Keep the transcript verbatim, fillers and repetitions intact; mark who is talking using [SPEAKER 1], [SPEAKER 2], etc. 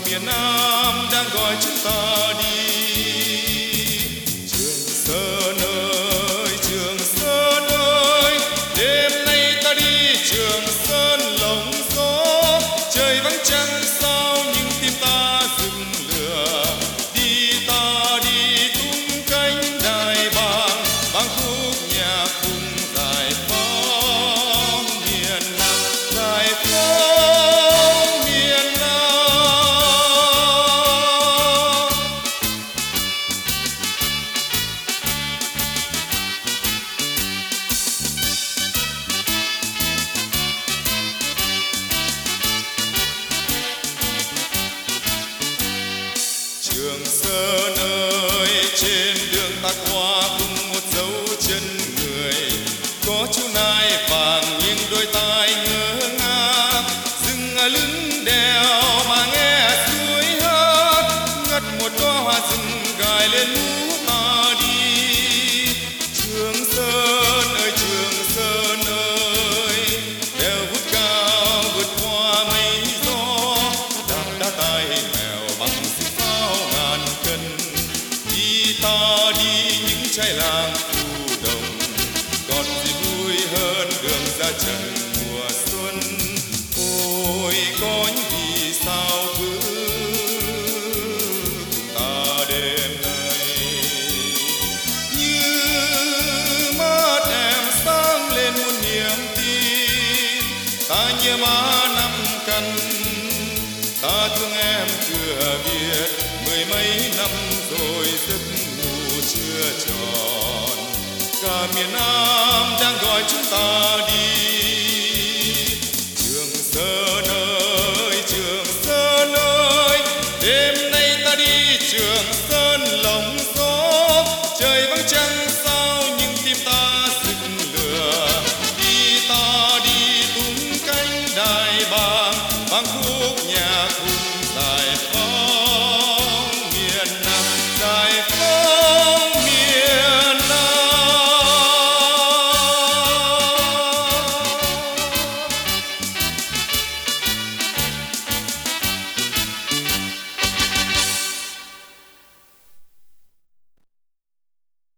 [SPEAKER 1] miền Nam đang gọi chúng ta đi. Trường Sơn ơi, Trường Sơn ơi, đêm nay ta đi Trường Sơn lộng gió. Trời vắng trăng sao nhưng tim ta rừng lửa. Đi ta đi tung cánh đài bàng, vang khúc nhạc cùng giải phóng miền Nam, giải phóng miền Nam. Trường Sơn ơi, trên đường ta qua cùng một dấu chân người. Có chú nai vàng nghiêng đôi tai ngơ ngác, dừng ở lưng đèo mà nghe suối hát. Ngắt một đóa hoa rừng gài lên mũ ta đi. Trường Sơn ơi, Trường Sơn ơi, đèo vút cao vượt qua mây gió. Đạp đá tai mèo bằng xích pháo ngàn cân. Đi ta đi những trai làng phù đồng, còn gì vui hơn đường ra trận mùa xuân. Ôi có những vì sao thứ cùng ta đêm nay, như mắt em sáng lên muôn niềm tin. Ta nhớ má năm căn, ta thương em cửa Việt. Mười mấy năm rồi giấc ngủ chưa tròn, cả miền Nam đang gọi chúng ta đi.